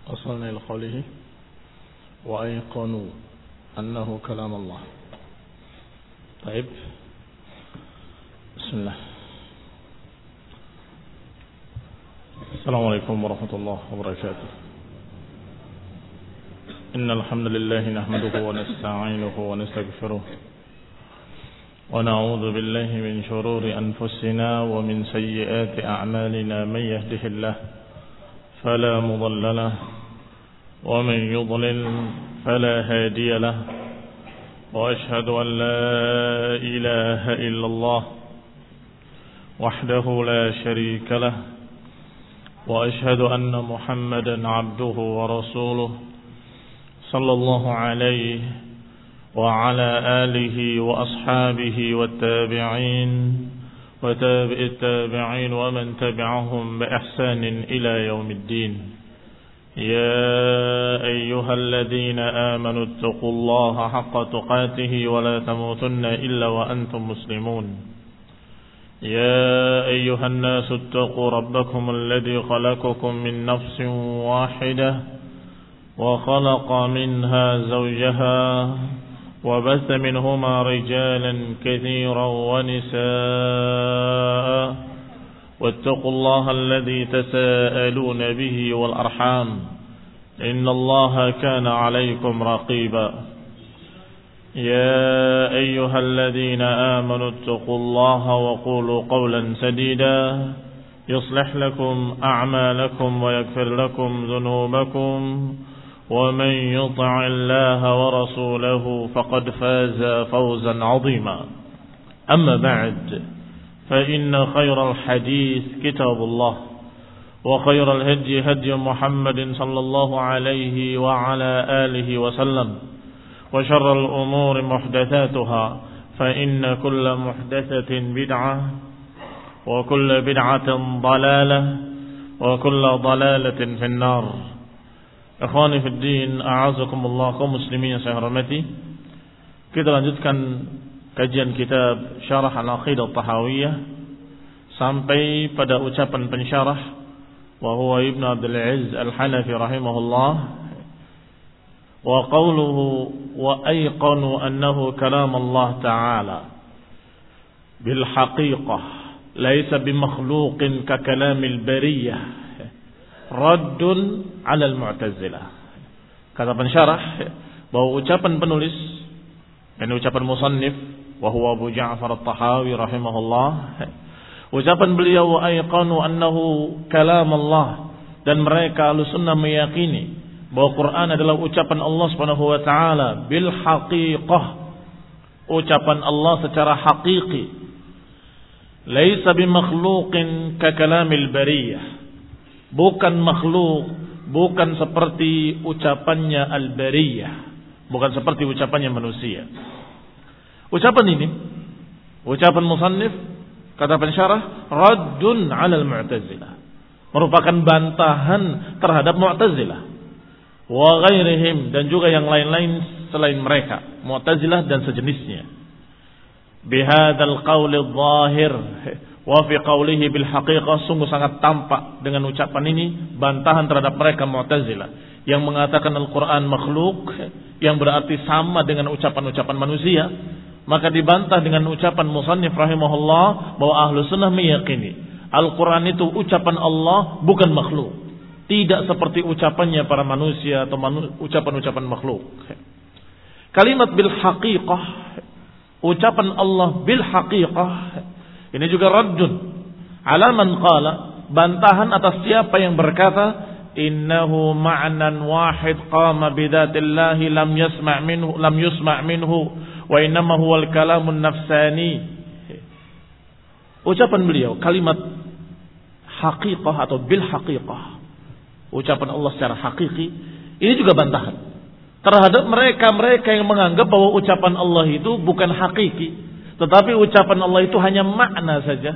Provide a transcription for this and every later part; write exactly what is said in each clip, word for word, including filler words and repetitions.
وصلنا إلى قوله وأيقنوا أنه كلام الله. طيب بسم الله. السلام عليكم ورحمة الله وبركاته. إن الحمد لله نحمده ونستعينه ونستغفره ونعوذ بالله من شرور أنفسنا ومن سيئات أعمالنا. من يهده الله فلا مضل له ومن يضلل فلا هادي له وأشهد أن لا إله إلا الله وحده لا شريك له وأشهد أن محمدا عبده ورسوله صلى الله عليه وعلى آله وأصحابه والتابعين وتابع التابعين ومن تبعهم بإحسان إلى يوم الدين. يا أيها الذين آمنوا اتقوا الله حق تقاته ولا تموتن إلا وأنتم مسلمون. يا أيها الناس اتقوا ربكم الذي خلقكم من نفس واحدة وخلق منها زوجها وبث منهما رجالا كثيرا ونساء واتقوا الله الذي تساءلون به والأرحام إن الله كان عليكم رقيبا. يا أيها الذين آمنوا اتقوا الله وقولوا قولا سديدا يصلح لكم أعمالكم ويغفر لكم ذنوبكم ومن يطع الله ورسوله فقد فاز فوزا عظيما. أما بعد فإن خير الحديث كتاب الله وخير الهدي هدي محمد صلى الله عليه وعلى آله وسلم وشر الأمور محدثاتها فإن كل محدثة بدعة وكل بدعة ضلالة وكل ضلالة في النار. Ikhwani fi din, a'azakumullah, kaum muslimin yang saya hormati. Kita lanjutkan kajian kitab Syarah Al-Aqidah At-Tahawiyah sampai pada ucapan pensyarah wa huwa Ibnu Abdul Aziz Al-Hanafi rahimahullah. Wa qawluhu wa ayqanu annahu kalam Allah ta'ala bil haqiqah laysa bimakhluqin ka kalamil bariyah raddun 'ala al-mu'tazilah. Kata pensyarah bahwa ucapan penulis dan ucapan musannif wa huwa Abu Ja'far At-Tahawi rahimahullah, ucapan beliau wa ayqanu annahu kalam Allah, dan mereka Ahlussunnah meyakini bahwa Quran adalah ucapan Allah Subhanahu wa taala bil haqiqah, ucapan Allah secara hakiki, laisa bimakhluqin ka kalamil bariyah, bukan makhluk, bukan seperti ucapannya al-bariyah, bukan seperti ucapannya manusia. Ucapan ini, ucapan musannif, kata pensyarah, raddun 'ala al-mu'tazilah, merupakan bantahan terhadap mu'tazilah wa ghairihim, dan juga yang lain-lain selain mereka, mu'tazilah dan sejenisnya. Bihadzal qauli adh-dhahir wa fi qawlihi bil haqiqah, sungguh sangat tampak dengan ucapan ini bantahan terhadap mereka Mu'tazilah yang mengatakan Al-Quran makhluk, yang berarti sama dengan ucapan-ucapan manusia. Maka dibantah dengan ucapan musannif rahimahullah bahwa Ahlussunnah meyakini Al-Quran itu ucapan Allah, bukan makhluk, tidak seperti ucapannya para manusia atau manu- ucapan-ucapan makhluk. Kalimat bil haqiqah, ucapan Allah bil haqiqah, ini juga raddun ala man qala, bantahan atas siapa yang berkata innahu ma'nan wahid qama bidatillahi lam yasma' minhu lam yusma' minhu wa innama huwal kalamun nafsani. Ucapan beliau kalimat haqiqah atau bil haqiqah, ucapan Allah secara hakiki, ini juga bantahan terhadap mereka-mereka yang menganggap bahwa ucapan Allah itu bukan hakiki, tetapi ucapan Allah itu hanya makna saja,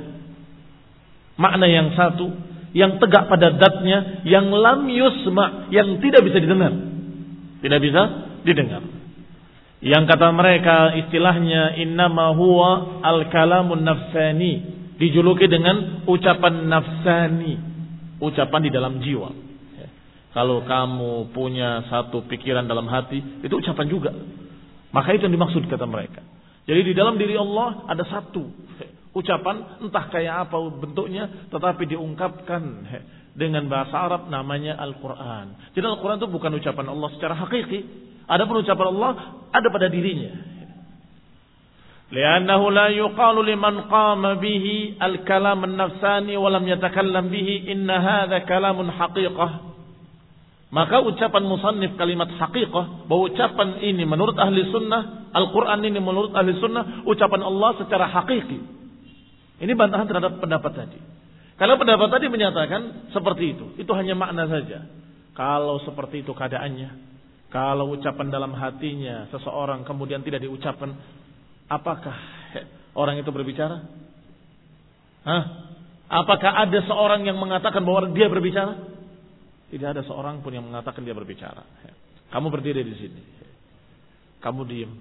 makna yang satu, yang tegak pada zatnya, yang lam yusma, yang tidak bisa didengar, tidak bisa didengar. Yang kata mereka istilahnya innama huwa al-kalamun nafsani, dijuluki dengan ucapan nafsani, ucapan di dalam jiwa. Kalau kamu punya satu pikiran dalam hati, itu ucapan juga. Maka itu yang dimaksud kata mereka. Jadi di dalam diri Allah ada satu ucapan, entah kayak apa bentuknya, tetapi diungkapkan dengan bahasa Arab namanya Al-Quran. Jadi Al-Quran itu bukan ucapan Allah secara hakiki. Adapun ucapan Allah ada pada dirinya. Li'annahu la yuqalu liman qama bihi al-kalam an-nafsani wa lam yatakallam bihi inna hadha kalamun haqiqah. Maka ucapan musannif kalimat haqiqah, bahwa ucapan ini menurut ahli sunnah, Al-Quran ini menurut ahli sunnah, ucapan Allah secara hakiki. Ini bantahan terhadap pendapat tadi. Kalau pendapat tadi menyatakan seperti itu, itu hanya makna saja. Kalau seperti itu keadaannya, kalau ucapan dalam hatinya seseorang kemudian tidak diucapkan, apakah orang itu berbicara? Hah? Apakah ada seorang yang mengatakan bahwa dia berbicara? Tidak ada seorang pun yang mengatakan dia berbicara. Kamu berdiri di sini, kamu diam.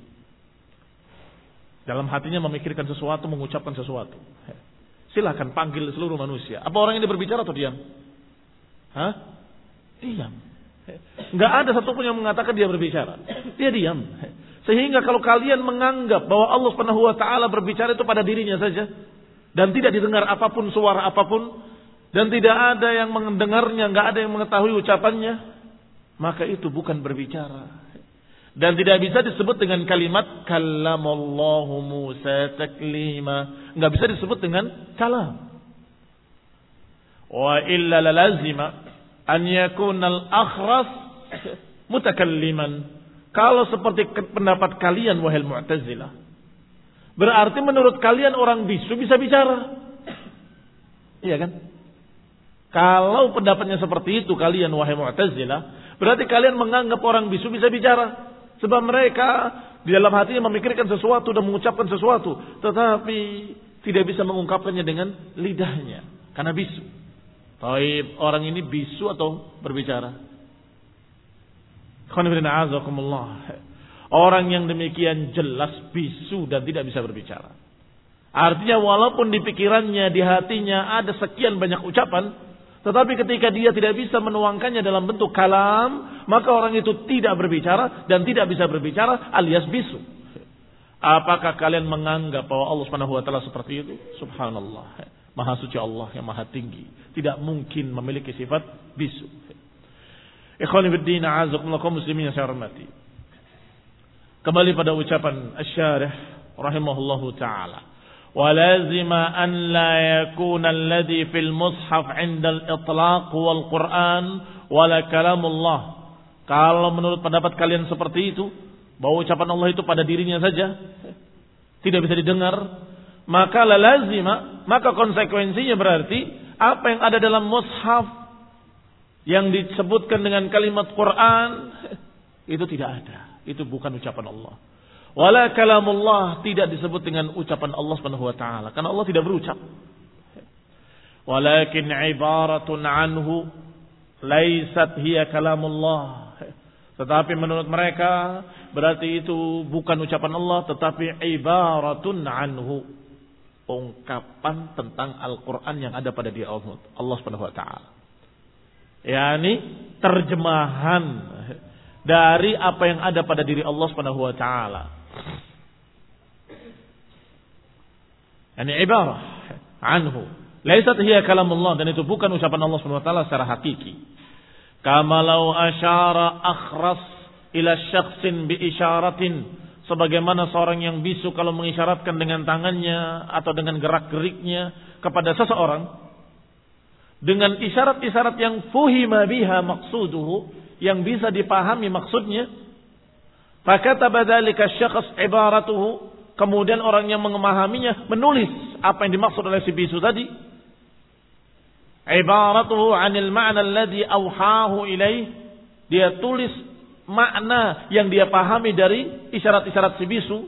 Dalam hatinya memikirkan sesuatu, mengucapkan sesuatu. Silakan panggil seluruh manusia. Apa orang ini berbicara atau diam? Hah? Diam. Enggak ada satupun yang mengatakan dia berbicara. Dia diam. Sehingga kalau kalian menganggap bahwa Allah Subhanahu wa taala berbicara itu pada dirinya saja dan tidak didengar apapun, suara apapun, dan tidak ada yang mendengarnya, enggak ada yang mengetahui ucapannya, maka itu bukan berbicara. Dan tidak bisa disebut dengan kalimat kallamallahu Musa taklima. Enggak bisa disebut dengan kalam. Wa illa lazima an yakuna al-akhras mutakalliman. Kalau seperti pendapat kalian wahai Mu'tazilah, berarti menurut kalian orang bisu bisa bicara. Iya kan? Kalau pendapatnya seperti itu kalian wahai Mu'tazilah, berarti kalian menganggap orang bisu bisa bicara. Sebab mereka di dalam hatinya memikirkan sesuatu dan mengucapkan sesuatu, tetapi tidak bisa mengungkapkannya dengan lidahnya karena bisu. Taib, orang ini bisu atau berbicara? Orang yang demikian jelas bisu dan tidak bisa berbicara. Artinya walaupun di pikirannya, di hatinya ada sekian banyak ucapan, tetapi ketika dia tidak bisa menuangkannya dalam bentuk kalam, maka orang itu tidak berbicara dan tidak bisa berbicara alias bisu. Apakah kalian menganggap bahwa Allah Subhanahu wa taala seperti itu? Subhanallah. Maha suci Allah yang maha tinggi, tidak mungkin memiliki sifat bisu. Ikhwani fiddin, a'azakumullah kaum muslimin yang saya hormati. Kembali pada ucapan Asy-Syarih rahimahullahu taala. ولازم أن لا يكون الذي في المصحف عند الإطلاق هو القرآن ولا كلام الله. Kalau menurut pendapat kalian seperti itu, bahwa ucapan Allah itu pada dirinya saja, tidak bisa didengar, maka la lazima, maka konsekuensinya berarti apa yang ada dalam mushaf yang disebutkan dengan kalimat Quran itu tidak ada. Itu bukan ucapan Allah. Wala kalamullah, tidak disebut dengan ucapan Allah Subhanahu wa taala karena Allah tidak berucap. Walakin ibaratun anhu laisat hiya kalamullah. Tetapi menurut mereka berarti itu bukan ucapan Allah tetapi ibaratun anhu, ungkapan tentang Al-Qur'an yang ada pada diri Allah Subhanahu wa taala. yakni terjemahan dari apa yang ada pada diri Allah Subhanahu wa taala. Ini ibarah anhu. Laisat hiya kalamullah, dan itu bukan ucapan Allah Subhanahu wa taala secara hakiki. Kama law asyara akhras ila syakhsin bi isyaratin, sebagaimana seorang yang bisu kalau mengisyaratkan dengan tangannya atau dengan gerak-geriknya kepada seseorang dengan isyarat-isyarat yang fuhima biha maqsuduhu, yang bisa dipahami maksudnya. Fakataba dzalika syakhs ibaratuhu, kemudian orang yang memahaminya menulis apa yang dimaksud oleh si bisu tadi. Ibaratuhu 'anil ma'na alladhi awhahu ilaih, dia tulis makna yang dia pahami dari isyarat-isyarat si bisu.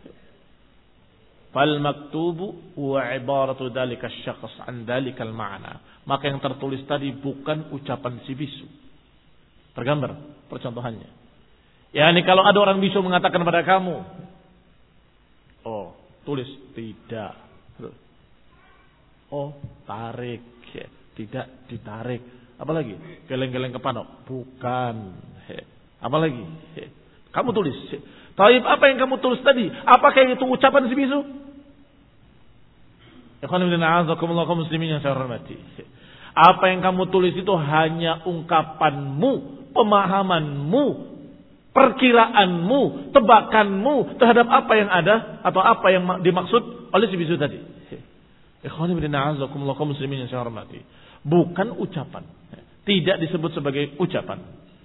Fal maktubu huwa ibaratu dzalika syakhs 'an dzalikal ma'na, maka yang tertulis tadi bukan ucapan si bisu. Tergambar percontohannya. Yani kalau ada orang bisu mengatakan kepada kamu, oh, tulis tidak. Oh, tarik. Tidak ditarik. Apalagi? Geleng-geleng kepala. Bukan. Apalagi? Kamu tulis. Taib, apa yang kamu tulis tadi? Apakah itu ucapan si bisu? Ikhwan fillah, a'azakumullah kaum muslimin yang saya hormati. Apa yang kamu tulis itu hanya ungkapanmu, pemahamanmu, perkiraanmu, tebakanmu terhadap apa yang ada atau apa yang dimaksud oleh si bisu tadi. Ikhwan fillah, a'azakumullah kaum muslimin yang saya hormati. Bukan ucapan. Tidak disebut sebagai ucapan.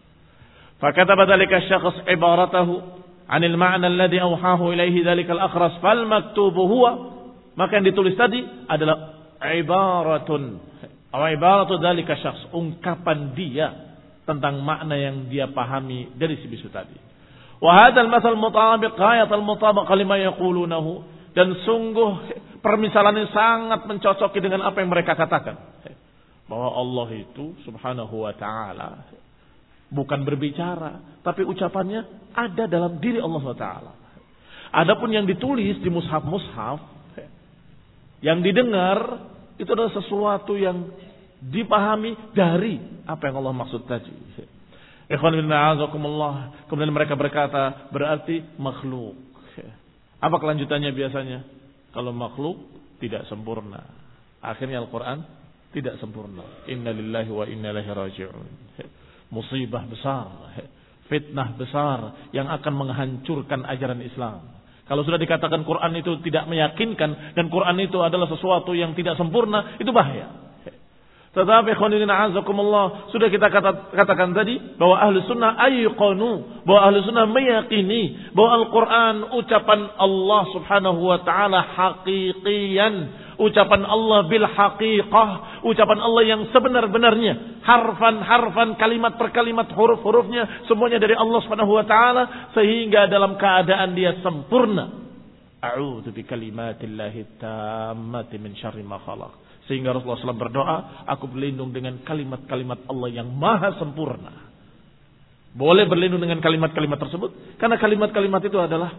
فكتب ذلك الشخص عبارته عن المعنى الذي أوحاه إليه ذلك الأخرس فالمكتوب هو, maka yang ditulis tadi adalah ibaratun atau ibaratu dzalika syakhs, ungkapan dia tentang makna yang dia pahami dari si bisu tadi. Wa hadzal masal mutabiq ghayat al mutabaqa lima yaqulunahu, dan sungguh permisalan ini sangat mencocoki dengan apa yang mereka katakan, bahwa Allah itu subhanahu wa ta'ala bukan berbicara, tapi ucapannya ada dalam diri Allah subhanahu wa taala. Adapun yang ditulis di mushaf-mushaf, yang didengar, itu adalah sesuatu yang dipahami dari apa yang Allah maksud tadi. Ikhwan fillah, a'azakumullah. Kemudian mereka berkata, berarti makhluk. Apa kelanjutannya biasanya? Kalau makhluk tidak sempurna. Akhirnya Al-Quran tidak sempurna. Inna lillahi wa inna ilaihi raji'un. Musibah besar, fitnah besar yang akan menghancurkan ajaran Islam. Kalau sudah dikatakan Quran itu tidak meyakinkan dan Quran itu adalah sesuatu yang tidak sempurna, itu bahaya. Tetapi khonidina azakumullah, sudah kita kata, katakan tadi bahwa ahli sunnah ayqanu, bahwa ahli sunnah meyakini bahwa Al-Quran ucapan Allah subhanahu wa ta'ala haqiqiyan, ucapan Allah bil haqiqah, ucapan Allah yang sebenar-benarnya, harfan-harfan, kalimat per kalimat, huruf-hurufnya semuanya dari Allah Subhanahu wa taala, sehingga dalam keadaan dia sempurna. A'udzu bi kalimatillahi tammati min syarri ma khalaq. Sehingga Rasulullah shallallahu alaihi wasallam berdoa, aku berlindung dengan kalimat-kalimat Allah yang maha sempurna. Boleh berlindung dengan kalimat-kalimat tersebut karena kalimat-kalimat itu adalah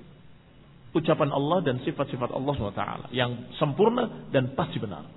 ucapan Allah dan sifat-sifat Allah subhanahu wa taala yang sempurna dan pasti benar.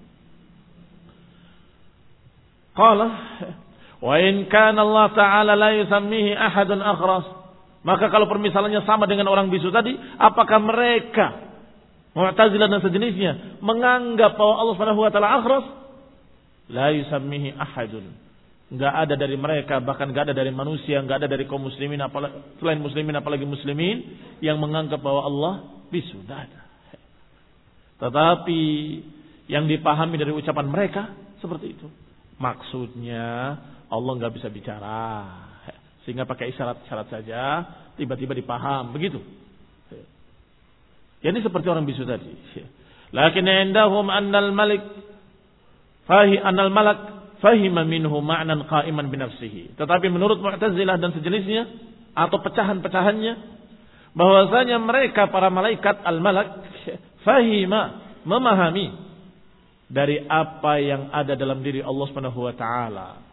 Qala wa in kana Allah taala la yusammihi ahadun akhras, maka kalau permisalannya sama dengan orang bisu tadi, apakah mereka Mu'tazilah dan sejenisnya menganggap bahwa Allah Subhanahu wa taala akhras? La yusammihi ahadun. Enggak ada dari mereka, bahkan enggak ada dari manusia, enggak ada dari kaum muslimin apalagi selain muslimin apalagi muslimin yang menganggap bahwa Allah bisu, enggak ada. Tetapi yang dipahami dari ucapan mereka seperti itu. Maksudnya Allah enggak bisa bicara, sehingga pakai isyarat-isyarat saja tiba-tiba dipaham, begitu. Ya, ini seperti orang bisu tadi. Lakin indahum annal malik fahi annal malak fahima minhu ma'nan qa'iman bi nafsihi. Tetapi menurut Mu'tazilah dan sejenisnya atau pecahan-pecahannya, bahwasanya mereka para malaikat al-malak fahima, memahami dari apa yang ada dalam diri Allah Subhanahu wa taala.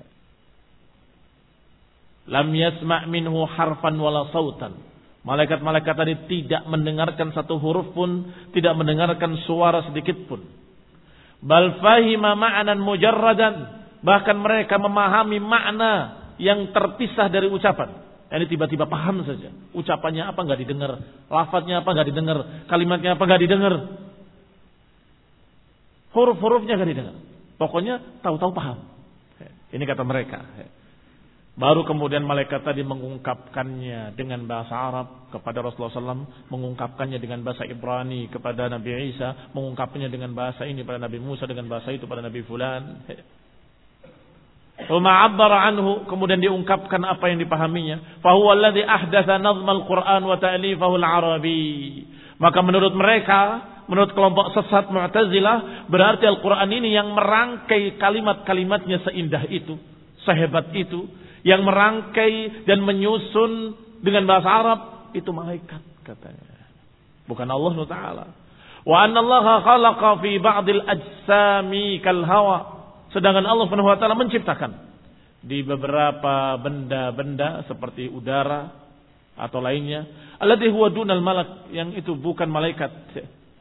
Lam yasma' minhu harfan wala sautan. Malaikat-malaikat tadi tidak mendengarkan satu huruf pun, tidak mendengarkan suara sedikit pun. Bal fahima ma'nan mujarradan, bahkan mereka memahami makna yang terpisah dari ucapan. Ini tiba-tiba paham saja. Ucapannya apa enggak didengar, lafadznya apa enggak didengar, kalimatnya apa enggak didengar, huruf-hurufnya enggak didengar. Pokoknya tahu-tahu paham. Ini kata mereka. Baru kemudian malaikat tadi mengungkapkannya dengan bahasa Arab kepada Rasulullah shallallahu alaihi wasallam, mengungkapkannya dengan bahasa Ibrani kepada Nabi Isa, mengungkapkannya dengan bahasa ini pada Nabi Musa, dengan bahasa itu pada Nabi Fulan. Wa abbara anhu, kemudian diungkapkan apa yang dipahaminya. Fa huwa alladhi ahdatha nazmal Qur'an wa ta'lifahu al-Arabi. Maka menurut mereka, menurut kelompok sesat Mu'tazilah, berarti Al-Qur'an ini yang merangkai kalimat-kalimatnya seindah itu, sehebat itu, yang merangkai dan menyusun dengan bahasa Arab itu malaikat katanya, bukan Allah subhanahu wa taala. Wa anna Allah khalaqa fi ba'dil ajsami kal hawa, sedangkan Allah subhanahu wa taala menciptakan di beberapa benda-benda seperti udara atau lainnya, alladhi huwa dunal malak, yang itu bukan malaikat.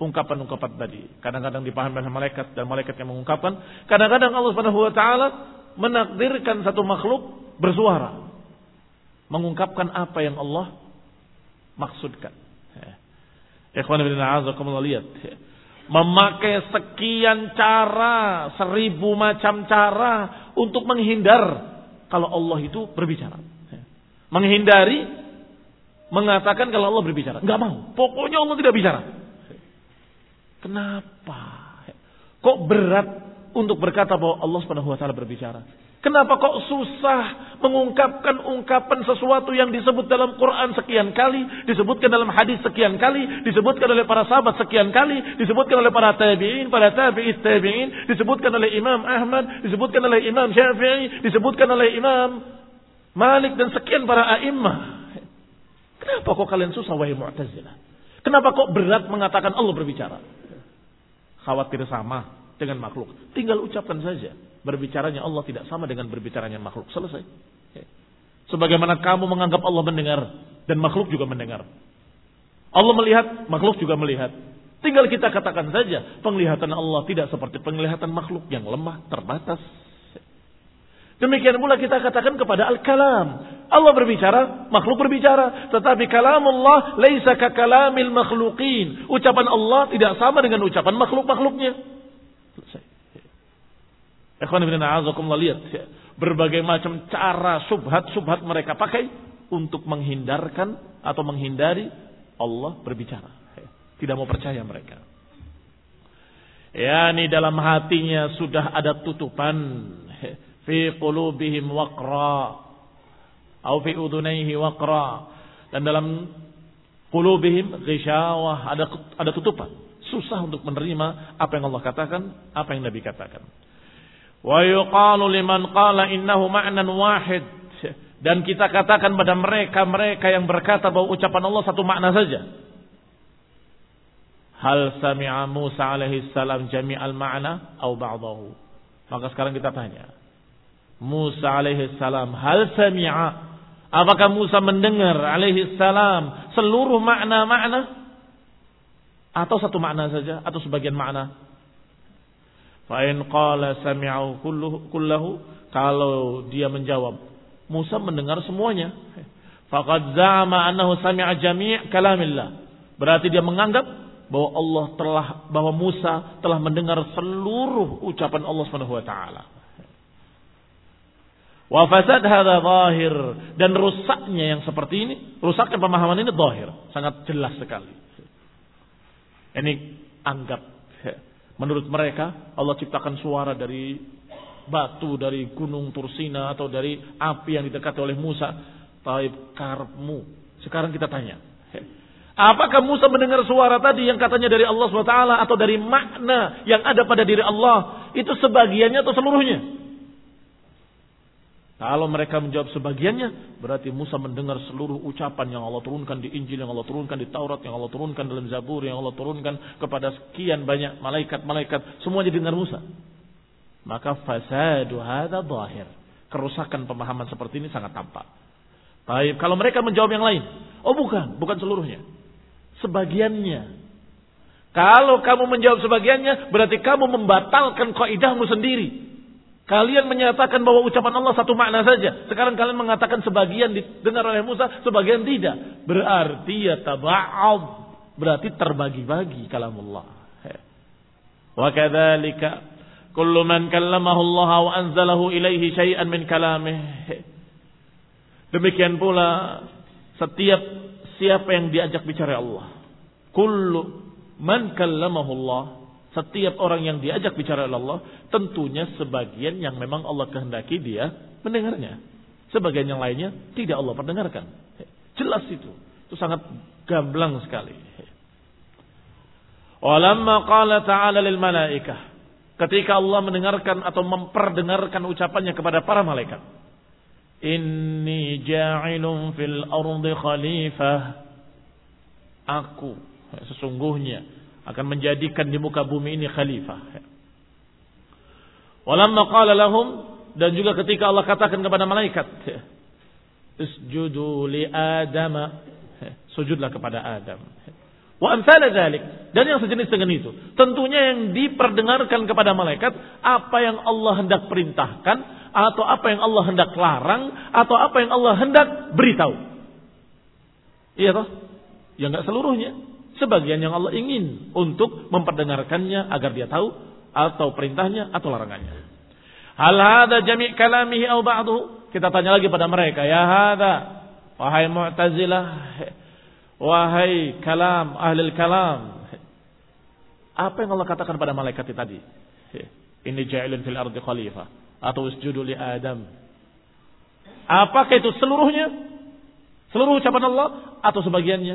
Ungkapan-ungkapan tadi kadang-kadang dipahami oleh malaikat dan malaikat yang mengungkapkan, kadang-kadang Allah subhanahu wa taala menakdirkan satu makhluk bersuara, mengungkapkan apa yang Allah maksudkan. Ikhwan fillah, azakumullah, lihat. Memakai sekian cara, seribu macam cara untuk menghindar kalau Allah itu berbicara. Menghindari mengatakan kalau Allah berbicara. Enggak mau. Pokoknya Allah tidak bicara. Kenapa? Kok berat untuk berkata bahwa Allah Subhanahu wa taala berbicara? Kenapa kok susah mengungkapkan ungkapan sesuatu yang disebut dalam Quran sekian kali, disebutkan dalam hadis sekian kali, disebutkan oleh para sahabat sekian kali, disebutkan oleh para tabi'in, para tabi'it tabi'in, disebutkan oleh Imam Ahmad, disebutkan oleh Imam Syafi'i, disebutkan oleh Imam Malik dan sekian para a'immah. Kenapa kok kalian susah wahai Mu'tazilah? Kenapa kok berat mengatakan Allah berbicara? Khawatir sama dengan makhluk. Tinggal ucapkan saja. Berbicaranya Allah tidak sama dengan berbicaranya makhluk. Selesai. Sebagaimana kamu menganggap Allah mendengar dan makhluk juga mendengar. Allah melihat, makhluk juga melihat. Tinggal kita katakan saja, penglihatan Allah tidak seperti penglihatan makhluk yang lemah, terbatas. Demikian pula kita katakan kepada Al-Kalam. Allah berbicara, makhluk berbicara. Tetapi kalamullah laisa ka kalamil makhluqin. Ucapan Allah tidak sama dengan ucapan makhluk-makhluknya. Selesai. Ikhwan fillah, a'azakumullah, lihat berbagai macam cara subhat-subhat mereka pakai untuk menghindarkan atau menghindari Allah berbicara. Tidak mau percaya mereka. Ya, ini dalam hatinya sudah ada tutupan. Fi qulubihim waqra atau fi udunaihi waqra, dan dalam qulubihim ghishawah, ada ada tutupan. Susah untuk menerima apa yang Allah katakan, apa yang Nabi katakan. Wa yuqalu liman qala innahu ma'nan wahid, dan kita katakan pada mereka-mereka yang berkata bahwa ucapan Allah satu makna saja. Hal sami'a Musa alaihi salam jami'al ma'na aw ba'dahu? Maka sekarang kita tanya, Musa alaihi salam hal sami'a, apakah Musa mendengar alaihi salam seluruh makna-makna atau satu makna saja atau sebagian makna? Fa in qala sami'u kullahu, kalau dia menjawab Musa mendengar semuanya, faqad za'ama annahu sami'a jami' kalamillah, berarti dia menganggap bahwa Allah telah bahwa Musa telah mendengar seluruh ucapan Allah Subhanahu wa taala. Wa fasad hadza zahir, dan rusaknya yang seperti ini, rusaknya pemahaman ini zahir, sangat jelas sekali. Ini anggap menurut mereka Allah ciptakan suara dari batu, dari gunung Tursina atau dari api yang didekati oleh Musa. Taib karepmu. Sekarang kita tanya, apakah Musa mendengar suara tadi yang katanya dari Allah subhanahu wa taala atau dari makna yang ada pada diri Allah? Itu sebagiannya atau seluruhnya? Kalau mereka menjawab sebagiannya, berarti Musa mendengar seluruh ucapan yang Allah turunkan di Injil, yang Allah turunkan di Taurat, yang Allah turunkan dalam Zabur, yang Allah turunkan kepada sekian banyak malaikat-malaikat, semuanya dengar Musa. Maka fasadu hadza zahir. Kerusakan pemahaman seperti ini sangat tampak. Baik, kalau mereka menjawab yang lain, oh bukan, bukan seluruhnya, sebagiannya. Kalau kamu menjawab sebagiannya, berarti kamu membatalkan kaidahmu sendiri. Kalian menyatakan bahwa ucapan Allah satu makna saja. Sekarang kalian mengatakan sebagian didengar oleh Musa, sebagian tidak. Berarti ya taba'ad, berarti terbagi-bagi kalamullah. Wa kadzalika kullu man kallamahu Allah wa anzalahu ilaihi syai'an min kalamih. Demikian pula setiap siapa yang diajak bicara Allah. Kullu man kallamahu Allah, setiap orang yang diajak bicara oleh Allah, tentunya sebagian yang memang Allah kehendaki dia mendengarnya. Sebagian yang lainnya tidak Allah perdengarkan. Jelas itu. Itu sangat gamblang sekali. Walamma qala ta'ala lil malaikah, ketika Allah mendengarkan atau memperdengarkan ucapannya kepada para malaikat. Inni ja'ilun fil ardi khalifah. Aku sesungguhnya akan menjadikan di muka bumi ini khalifah. Walamma qala lahum, dan juga ketika Allah katakan kepada malaikat, isjudu li Adam, sujudlah kepada Adam. Wa amsal dzalik, dan yang sejenis dengan itu. Tentunya yang diperdengarkan kepada malaikat apa yang Allah hendak perintahkan, atau apa yang Allah hendak larang, atau apa yang Allah hendak beritahu. Iya toh? Ya enggak seluruhnya. Sebagian yang Allah ingin untuk memperdengarkannya agar dia tahu, atau perintahnya atau larangannya. Hal hadza jami' kalamihi aw ba'dahu? Kita tanya lagi pada mereka, ya hadza, wahai Mu'tazilah, wahai kalam ahli kalam, apa yang Allah katakan pada malaikat tadi? Inni ja'ilun fil ardi khalifah, atau usjudu li Adam. Apakah itu seluruhnya? Seluruh ucapan Allah atau sebagiannya?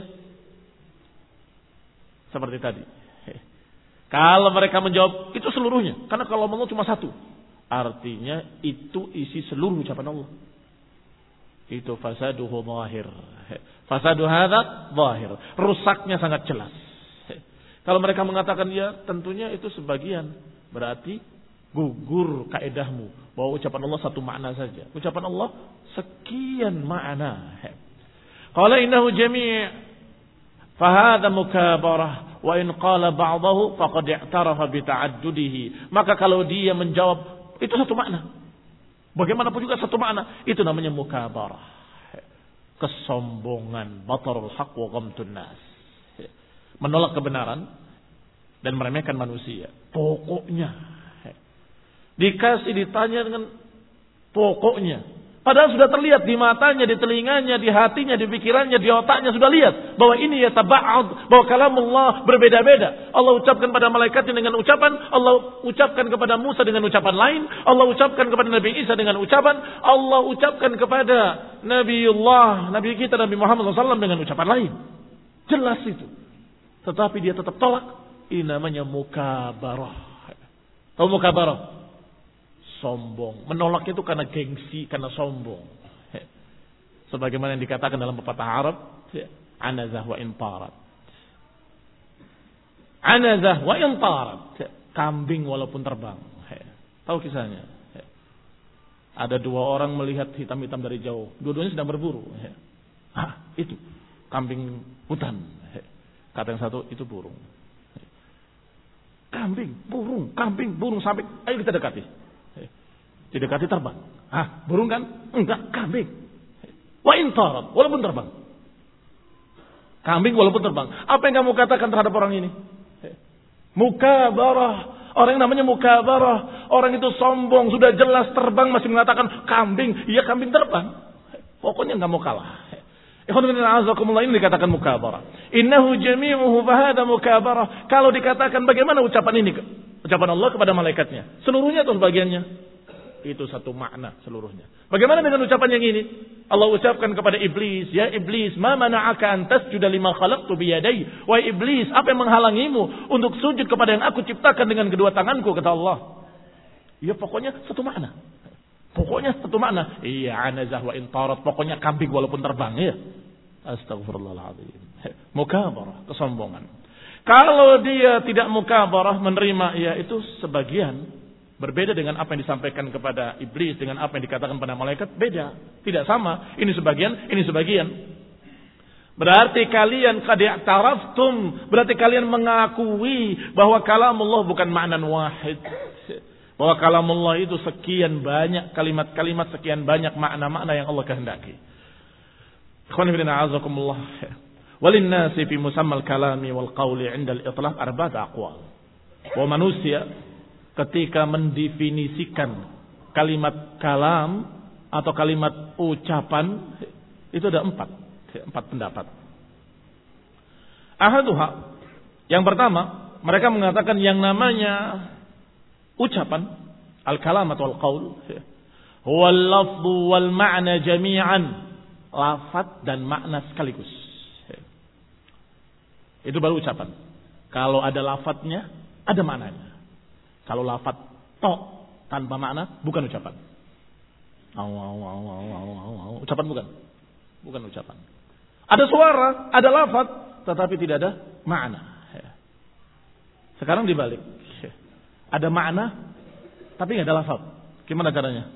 Seperti tadi. Kalau mereka menjawab itu seluruhnya, karena kalau Allah cuma satu, artinya itu isi seluruh ucapan Allah. Itu fasaduhu zahir. Fasadu hadza zahir. Rusaknya sangat jelas. Kalau mereka mengatakan ya tentunya itu sebagian, berarti gugur kaedahmu bahwa ucapan Allah satu makna saja. Ucapan Allah sekian makna. Qala innahu jami' fa hadza mukabarah wa in qala ba'dahu faqad i'tarafa bi ta'addudihi. Maka kalau dia menjawab itu satu makna, bagaimanapun juga satu makna, itu namanya mukabarah. Kesombongan, batarul haq wa ghamtun nas. Menolak kebenaran dan meremehkan manusia. Pokoknya dikasih ditanya dengan pokoknya. Padahal sudah terlihat di matanya, di telinganya, di hatinya, di pikirannya, di otaknya sudah lihat bahwa ini ya taba'ud, bahwa kalamullah berbeda-beda. Allah ucapkan pada malaikatnya dengan ucapan, Allah ucapkan kepada Musa dengan ucapan lain, Allah ucapkan kepada Nabi Isa dengan ucapan, Allah ucapkan kepada Nabiullah, Nabi kita Nabi Muhammad shallallahu alaihi wasallam dengan ucapan lain. Jelas itu. Tetapi dia tetap tolak. Ini namanya mukabarah. Tahu mukabarah? Sombong. Menolak itu karena gengsi, karena sombong. Sebagaimana yang dikatakan dalam pepatah Arab, anazah wa intarat. Anazah wa intarat. Kambing walaupun terbang. Tahu kisahnya? Ada dua orang melihat hitam-hitam dari jauh. Dua-duanya sedang berburu. Ah, itu. Kambing hutan. Kata yang satu, itu burung. Kambing, burung, kambing, burung, sampai. Ayo kita dekati. Didekati terbang. Ah, burung kan? Enggak, kambing. Wa intarat, walaupun terbang. Kambing walaupun terbang. Apa yang kamu katakan terhadap orang ini? Mukabarah. Orang yang namanya mukabarah. Orang itu sombong, sudah jelas terbang masih mengatakan kambing. Iya, kambing terbang. Pokoknya enggak mau kalah. Ikhwan fillah azakumullah, ini dikatakan mukabarah. Innahu jami'uhu fahada mukabarah. Kalau dikatakan bagaimana ucapan ini? Ucapan Allah kepada malaikatnya. Seluruhnya atau sebagiannya? Itu satu makna seluruhnya. Bagaimana dengan ucapan yang ini? Allah ucapkan kepada iblis, ya iblis, ma mana'aka an tasjuda lima khalaqtu biyadai. Wahai iblis, apa yang menghalangimu untuk sujud kepada yang aku ciptakan dengan kedua tanganku, kata Allah. Ya pokoknya satu makna. Pokoknya satu makna. Iya, anazah wa intarat. Pokoknya kambing walaupun terbang. Ya. Astagfirullahaladzim. Mukabarah, kesombongan. Kalau dia tidak mukabarah, menerima, ya itu sebagian. Berbeda dengan apa yang disampaikan kepada iblis, dengan apa yang dikatakan pada malaikat. Beda. Tidak sama. Ini sebagian, ini sebagian. Berarti kalian qad i'taraftum. Berarti kalian mengakui bahwa kalamullah bukan ma'nan wahid. Bahwa kalamullah itu sekian banyak kalimat-kalimat, sekian banyak makna-makna yang Allah kehendaki. Ikhwan fillah a'azakumullah. Walin nasi fi musammal kalami wal qawli 'inda al-itlaq arba'at aqwal. Bahwa manusia ketika mendefinisikan kalimat kalam atau kalimat ucapan itu ada empat, empat pendapat. Ahaduha, yang pertama, mereka mengatakan yang namanya ucapan al-kalam atau al-qaul huwa al-lafdhu wal ma'na jami'an, lafaz dan makna sekaligus. Itu baru ucapan. Kalau ada lafaznya, ada maknanya. Kalau lafaz tok tanpa makna, bukan ucapan. Au, au, au, au, au, au. Ucapan bukan. Bukan ucapan. Ada suara, ada lafaz, tetapi tidak ada makna. Sekarang dibalik. Ada makna, tapi nggak ada lafaz. Gimana caranya?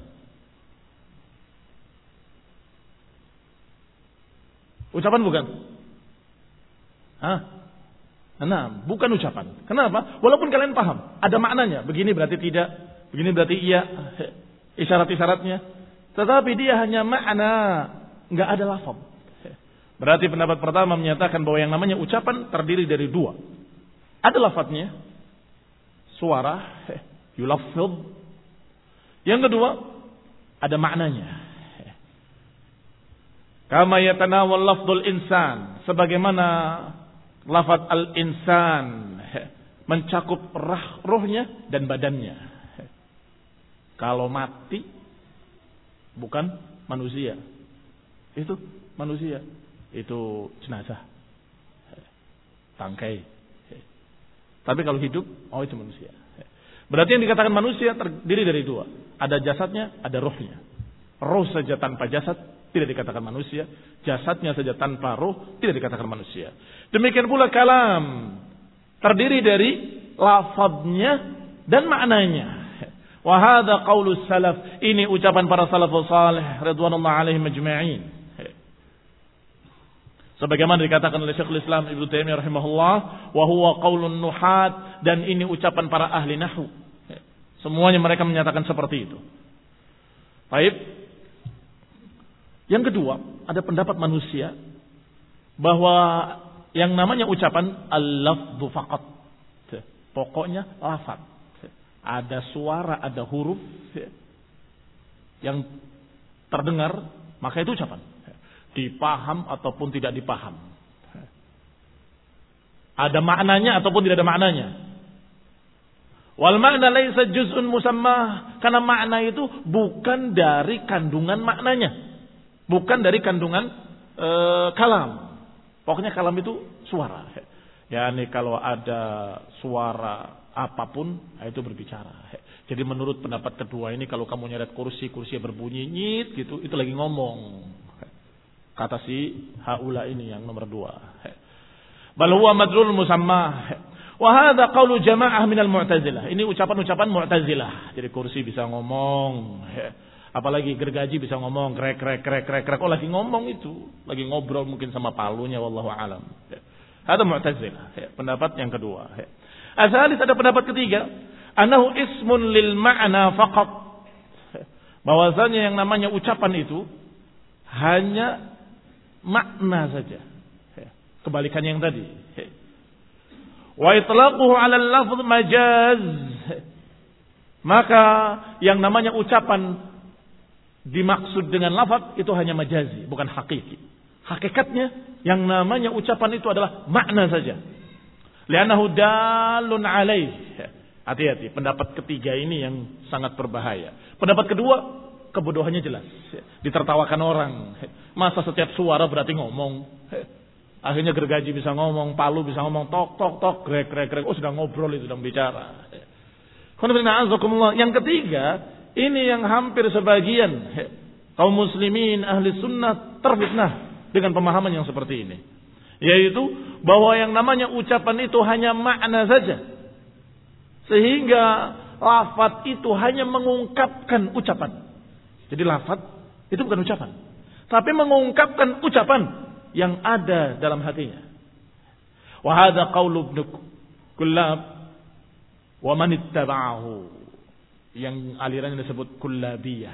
Ucapan bukan? Hah? Nah, bukan ucapan. Kenapa? Walaupun kalian paham, ada maknanya. Begini berarti tidak, begini berarti iya. isyarat-isyaratnya, tetapi dia hanya makna, nggak ada lafaz. Berarti pendapat pertama menyatakan bahwa yang namanya ucapan terdiri dari dua. Ada lafaznya, suara, yulaffidh. Yang kedua, ada maknanya. Kama yatanawal lafdul insan, sebagaimana lafaz al-insan mencakup rah, rohnya dan badannya. Kalau mati bukan manusia, itu manusia, itu jenazah, tangkai. Tapi kalau hidup, oh itu manusia. Berarti yang dikatakan manusia terdiri dari dua. Ada jasadnya, ada rohnya. Roh saja tanpa jasad tidak dikatakan manusia. Jasadnya saja tanpa roh tidak dikatakan manusia. Demikian pula kalam. Terdiri dari lafadznya dan maknanya. Wa hadza qaulus salaf. Ini ucapan para salafus salih radhiyallahu alaihim ajma'in. Sebagaimana dikatakan oleh Syekhul Islam Ibnu Taimiyah rahimahullah, wa huwa qaulun nuhat, dan ini ucapan para ahli nahwu. Semuanya mereka menyatakan seperti itu. Baik. Yang kedua, ada pendapat manusia bahwa yang namanya ucapan al-lafdhu faqat. Pokoknya lafaz. Ada suara, ada huruf yang terdengar, maka itu ucapan. Dipaham ataupun tidak dipaham. Ada maknanya ataupun tidak ada maknanya. Wal makna laisa juz'un musammah, karena makna itu bukan dari kandungan maknanya. Bukan dari kandungan e, kalam. Pokoknya kalam itu suara. Yani kalau ada suara apapun, itu berbicara. Jadi menurut pendapat kedua ini, kalau kamu nyeret kursi, kursi berbunyi nyit gitu, itu lagi ngomong. Kata si haula ini yang nomor dua. Bal huwa madlul musammah. Wa hadha qaulu jamaah minal mu'tazilah. Ini ucapan-ucapan mu'tazilah. Jadi kursi bisa ngomong. Apalagi gergaji bisa ngomong. Krek, krek, krek, krek, krek. Oh lagi ngomong itu. Lagi ngobrol mungkin sama palunya. Wallahu alam. Ada mu'tazilah. Pendapat yang kedua. Asalis ada pendapat ketiga. Anahu ismun lil ma'na faqat. Bahwasanya yang namanya ucapan itu hanya makna saja. Kebalikan yang tadi. Wa itlaquhu 'ala al-lafz majaz. Maka yang namanya ucapan dimaksud dengan lafaz itu hanya majazi, bukan hakiki. Hakikatnya yang namanya ucapan itu adalah makna saja. Li'annahu dalun 'alaih. Hati-hati, pendapat ketiga ini yang sangat berbahaya. Pendapat kedua, kebodohannya jelas. Ditertawakan orang. Masa setiap suara berarti ngomong. Akhirnya gergaji bisa ngomong, palu bisa ngomong, tok, tok, tok, grek, grek, grek. Oh sedang ngobrol itu, sedang bicara. Yang ketiga, ini yang hampir sebagian kaum muslimin ahli sunnah terfitnah dengan pemahaman yang seperti ini. Yaitu bahwa yang namanya ucapan itu hanya makna saja. Sehingga lafaz itu hanya mengungkapkan ucapan. Jadi lafaz itu bukan ucapan, tapi mengungkapkan ucapan yang ada dalam hatinya. Wa hadza qaulu Ibnu Kullab wa man ittaba'ahu, yang alirannya disebut Kullabiyah,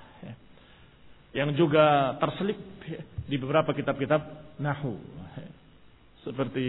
yang juga terselip di beberapa kitab-kitab nahwu, seperti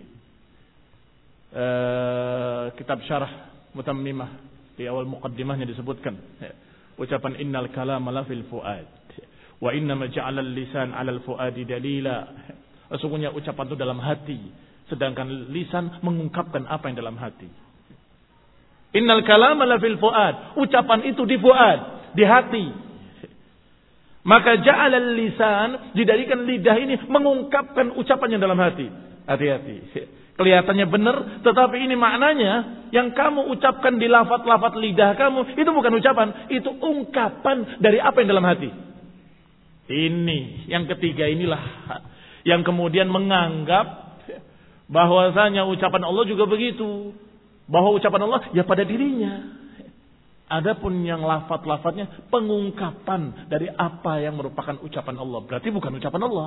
uh, kitab Syarah Mutammimah, di awal muqaddimahnya disebutkan ucapan innal kalama la fil fuad wa innama ja'ala al-lisan 'ala al-fuadi dalila. Sesungguhnya ucapan itu dalam hati, sedangkan lisan mengungkapkan apa yang dalam hati. Innal kalama la fil fuad, ucapan itu di fuad, di hati. Maka ja'ala al-lisan, dijadikan lidah ini mengungkapkan ucapan yang dalam hati. Hati-hati. Kelihatannya benar, tetapi ini maknanya yang kamu ucapkan di lafaz-lafaz lidah kamu itu bukan ucapan, itu ungkapan dari apa yang dalam hati. Ini yang ketiga, inilah yang kemudian menganggap bahwasanya ucapan Allah juga begitu, bahwa ucapan Allah ya pada dirinya. Adapun yang lafaz-lafaznya pengungkapan dari apa yang merupakan ucapan Allah, berarti bukan ucapan Allah.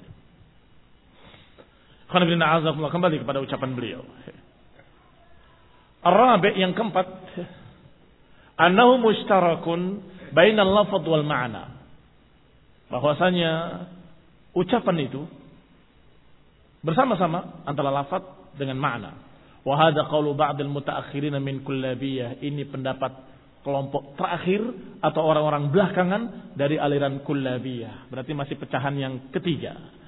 Kembali kepada ucapan beliau. Ar-rabi' yang keempat, annahu mushtarakun bainal lafadz wal ma'na. Bahwasanya ucapan itu bersama-sama antara lafadz dengan makna. Wa hadza qaulu ba'dil mutaakhirin min kullabiyah. Ini pendapat kelompok terakhir atau orang-orang belakangan dari aliran kullabiyah. Berarti masih pecahan yang ketiga.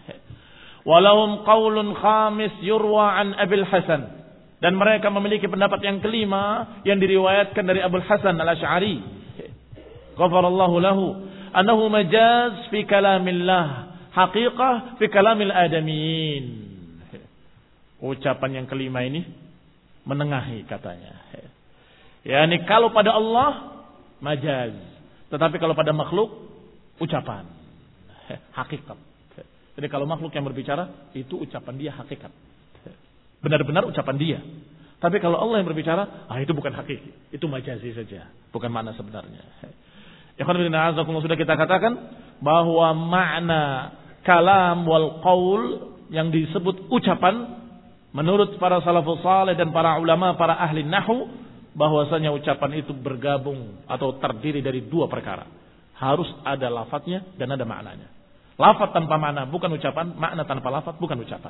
Walahum qaulun khamis yurwa an Abil Hasan. Dan mereka memiliki pendapat yang kelima yang diriwayatkan dari Abu Hasan Al-Asy'ari. Ghafarallahu lahu annahu majaz fi kalamillah, haqiqah fi kalamil adamiyin. Ucapan yang kelima ini menengahi katanya. Yani kalau pada Allah majaz, tetapi kalau pada makhluk ucapan hakikat. Jadi kalau makhluk yang berbicara itu ucapan dia hakikat, benar-benar ucapan dia. Tapi kalau Allah yang berbicara, ah itu bukan hakiki, itu majazi saja, bukan makna sebenarnya. Ikhwan fillah azakumullah, sudah kita katakan bahwa makna kalam wal qaul yang disebut ucapan menurut para salafus saleh dan para ulama, para ahli nahwu, bahwasanya ucapan itu bergabung atau terdiri dari dua perkara. Harus ada lafadznya dan ada maknanya. Lafadz tanpa makna bukan ucapan, makna tanpa lafadz bukan ucapan.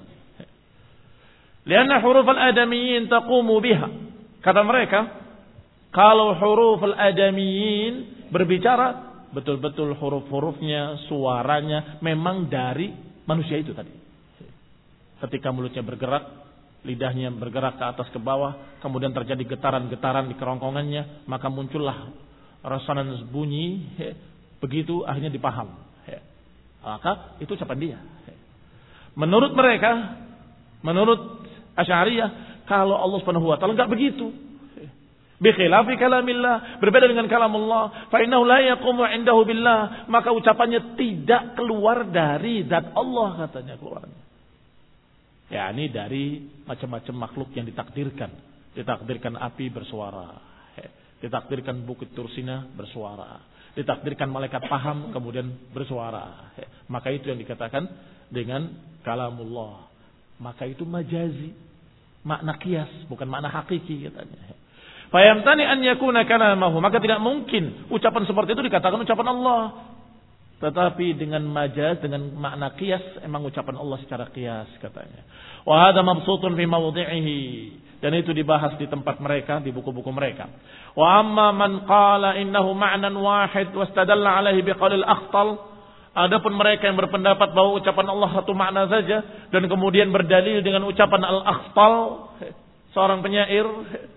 Lianna huruf al-adamiyyin taqumu biha. Kata mereka, kalau huruf al-adamiyyin berbicara, betul-betul huruf-hurufnya, suaranya memang dari manusia itu tadi. Ketika mulutnya bergerak, lidahnya bergerak ke atas ke bawah, kemudian terjadi getaran-getaran di kerongkongannya, maka muncullah resonans bunyi, begitu akhirnya dipaham. Maka itu ucapan dia. Menurut mereka, menurut Asy'ariyah, kalau Allah Subhanahu wa taala enggak begitu. Bi khilafi kalamillah, berbeda dengan kalam Allah, fa innahu la yaqumu 'indahu billah, maka ucapannya tidak keluar dari zat Allah katanya keluarnya. Ya, ini dari macam-macam makhluk yang ditakdirkan. Ditakdirkan api bersuara, ditakdirkan bukit Tursina bersuara, ditakdirkan malaikat paham kemudian bersuara. Maka itu yang dikatakan dengan kalamullah. Maka itu majazi, makna qiyas, bukan makna hakiki katanya. Fayamtani an yakuna kalamahu, maka tidak mungkin ucapan seperti itu dikatakan ucapan Allah. Tetapi dengan majaz, dengan makna qiyas, emang ucapan Allah secara qiyas katanya. Wa hadza mabsutun fi mawdhi'ihi, dan itu dibahas di tempat mereka, di buku-buku mereka. Wa amma man qala innahu ma'nan wahid wastadalla alaihi biqaulil akhtal, adapun mereka yang berpendapat bahwa ucapan Allah satu makna saja dan kemudian berdalil dengan ucapan al-akhtal, seorang penyair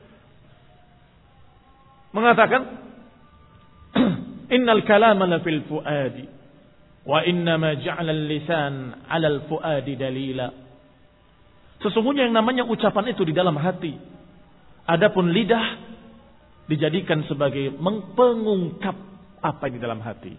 mengatakan innal kalama la fil fuadi wa innama ja'ala al-lisan 'ala al-fuadi dalila. Sesungguhnya yang namanya ucapan itu di dalam hati. Adapun lidah dijadikan sebagai pengungkap apa yang di dalam hati.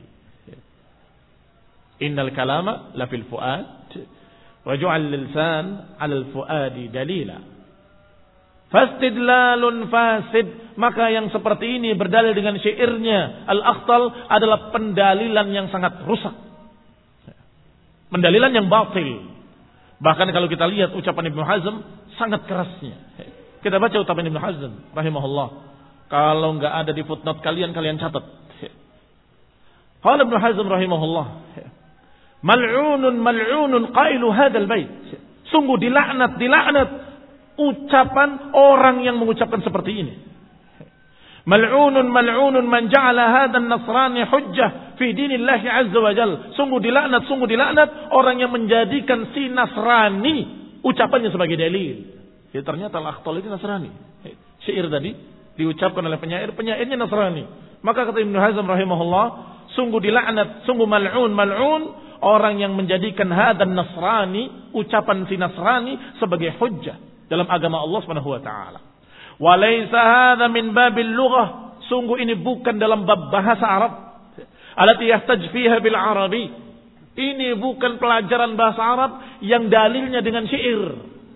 Innal kalama la fil fuad wa ja'ala al-lisan 'ala al-fuadi dalila. Fastidlalun fasid, maka yang seperti ini berdalil dengan syairnya Al-Akhtal adalah pendalilan yang sangat rusak, pendalilan yang batil. Bahkan kalau kita lihat ucapan Ibnu Hazm sangat kerasnya. Kita baca ucapan Ibnu Hazm rahimahullah. Kalau enggak ada di footnote kalian, kalian catat. Qala Ibnu Hazm rahimahullah, mal'unun mal'unun qailu hadzal bait. Sungguh dilaknat, dilaknat ucapan orang yang mengucapkan seperti ini. Mal'unun mal'unun man ja'ala hadzal nasrani hujjah fi dinillahi azza wa jalla. Sungguh dilaknat, sungguh dilaknat orang yang menjadikan si Nasrani ucapannya sebagai dalil. Ya, ternyata Al-Akhtal itu Nasrani. Syair tadi diucapkan oleh penyair, penyairnya Nasrani. Maka kata Ibnu Hazm rahimahullah, sungguh dilaknat, sungguh mal'un mal'un orang yang menjadikan hadzal nasrani, ucapan si Nasrani sebagai hujjah dalam agama Allah Subhanahu wa taala. Wa laisa hadza min babil lughah, sungguh ini bukan dalam bab bahasa Arab. Allati yahtaj fiha bil arabi. Ini bukan pelajaran bahasa Arab yang dalilnya dengan syair.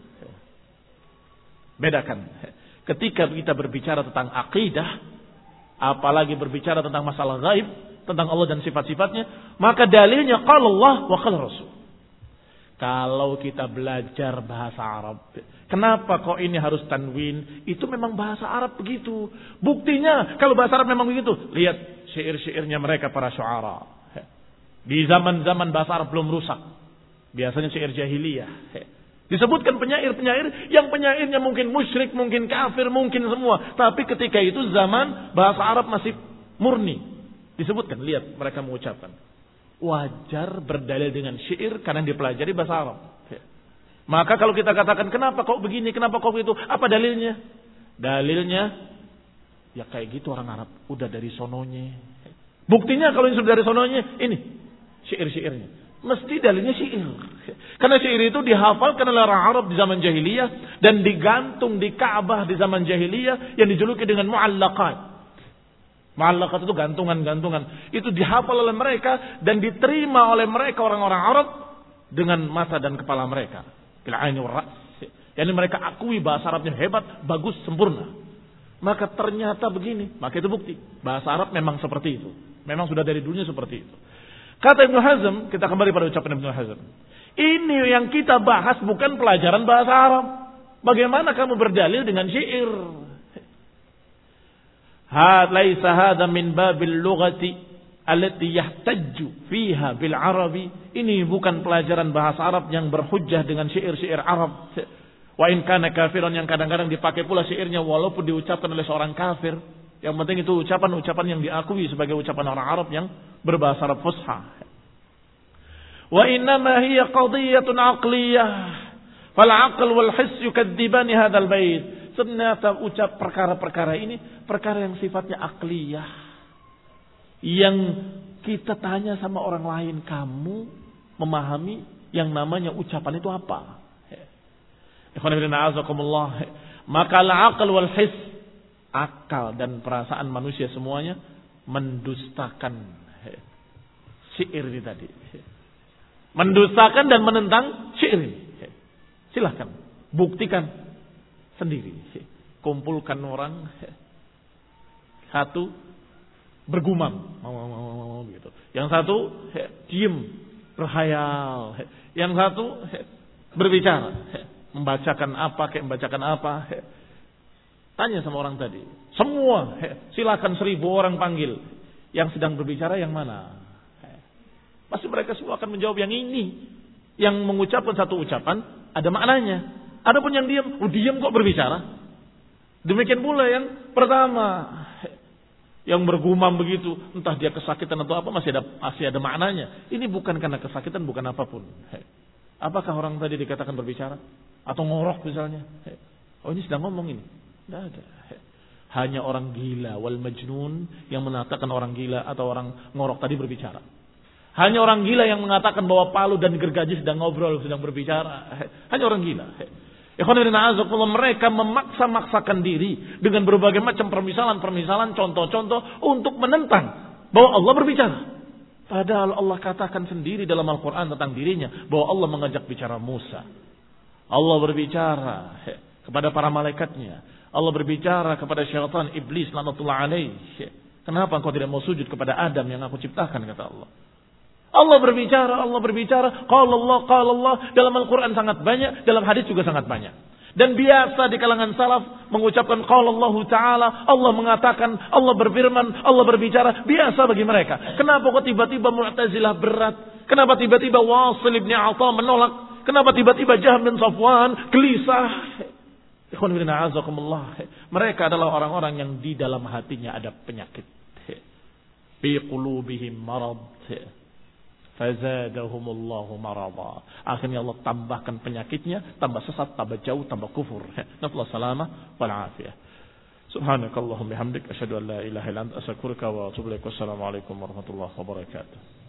Bedakan. Ketika kita berbicara tentang akidah, apalagi berbicara tentang masalah gaib, tentang Allah dan sifat-sifatnya, maka dalilnya qala Allah wa qala Rasul. Kalau kita belajar bahasa Arab, kenapa kok ini harus tanwin? Itu memang bahasa Arab begitu. Buktinya kalau bahasa Arab memang begitu. Lihat syair-syairnya mereka para syuara. Di zaman-zaman bahasa Arab belum rusak. Biasanya syair jahiliyah. Disebutkan penyair-penyair yang penyairnya mungkin musyrik, mungkin kafir, mungkin semua. Tapi ketika itu zaman bahasa Arab masih murni. Disebutkan, lihat mereka mengucapkan. Wajar berdalil dengan syair karena dipelajari bahasa Arab. Maka kalau kita katakan kenapa kok begini, kenapa kok begitu, apa dalilnya? Dalilnya ya kayak gitu orang Arab, udah dari sononya. Buktinya kalau ini sudah dari sononya, ini syair-syairnya. Mesti dalilnya syair. Karena syair itu dihafalkan oleh orang Arab di zaman jahiliyah dan digantung di Ka'bah di zaman jahiliyah yang dijuluki dengan mu'allaqat. Mu'allaqat itu gantungan-gantungan. Itu dihafal oleh mereka dan diterima oleh mereka orang-orang Arab dengan mata dan kepala mereka. Bil aini wal ra's. Yani mereka akui bahasa Arabnya hebat, bagus, sempurna. Maka ternyata begini, maka itu bukti. Bahasa Arab memang seperti itu. Memang sudah dari dulunya seperti itu. Kata Ibnu Hazm, kita kembali pada ucapan Ibnu Hazm. Ini yang kita bahas bukan pelajaran bahasa Arab. Bagaimana kamu berdalil dengan syair? Laisa hadha min babil lughati allati yahtajju fiha bil arabi. Ini bukan pelajaran bahasa Arab yang berhujjah dengan syair-syair Arab. Wa in kana kafiran, yang kadang-kadang dipakai pula syairnya walaupun diucapkan oleh seorang kafir. Yang penting itu ucapan-ucapan yang diakui sebagai ucapan orang Arab yang berbahasa Arab fusha. Wa innama hiya qadiyatun aqliyah. Fal aql wal hiss yukadzibani hadzal bait. Ternyata ucap perkara-perkara ini perkara yang sifatnya akliyah. Yang kita tanya sama orang lain, kamu memahami yang namanya ucapan itu apa? Maka al-aql wal hiss, akal dan perasaan manusia semuanya mendustakan syair ini tadi. Mendustakan dan menentang syair ini. Silahkan buktikan sendiri. Kumpulkan orang satu bergumam gitu. Yang satu diem berhayal. Yang satu berbicara, membacakan apa, kayak membacakan apa. Tanya sama orang tadi. Semua silakan seribu orang panggil. Yang sedang berbicara yang mana? Pasti mereka semua akan menjawab yang ini. Yang mengucapkan satu ucapan ada maknanya. Adapun yang diam, oh diam kok berbicara. Demikian pula yang pertama, yang bergumam begitu, entah dia kesakitan atau apa, masih ada masih ada maknanya. Ini bukan karena kesakitan, bukan apapun. Apakah orang tadi dikatakan berbicara atau ngorok misalnya? Oh ini sedang ngomong ini. Tidak ada. Hanya orang gila wal majnun yang mengatakan orang gila atau orang ngorok tadi berbicara. Hanya orang gila yang mengatakan bahwa palu dan gergaji sedang ngobrol, sedang berbicara. Hanya orang gila. Mereka memaksa-maksakan diri dengan berbagai macam permisalan-permisalan, contoh-contoh untuk menentang bahwa Allah berbicara. Padahal Allah katakan sendiri dalam Al-Quran tentang dirinya bahwa Allah mengajak bicara Musa. Allah berbicara kepada para malaikatnya. Allah berbicara kepada syaitan iblis laknatullah alaih. Kenapa engkau tidak mau sujud kepada Adam yang aku ciptakan, kata Allah. Allah berbicara, Allah berbicara, qala Allah, qala Allah, dalam Al-Quran sangat banyak, dalam hadis juga sangat banyak. Dan biasa di kalangan salaf mengucapkan qala Allah Ta'ala, Allah mengatakan, Allah berfirman, Allah berbicara, biasa bagi mereka. Kenapa kok tiba-tiba Mu'tazilah berat? Kenapa tiba-tiba Wasil ibn Atha menolak? Kenapa tiba-tiba Jahm bin Safwan gelisah? Mereka adalah orang-orang yang di dalam hatinya ada penyakit. Fi qulubihim marad. Fazadahumullahu marada. Akhirnya Allah tambahkan penyakitnya, tambah sesat, tambah jauh, tambah kufur. Nasallahu salamah wal afiyah. Subhanakallahumma bihamdik asyhadu an la ilaha illa anta astaghfiruka wa atubu ilaik. Wassalamu alaikum warahmatullahi wabarakatuh.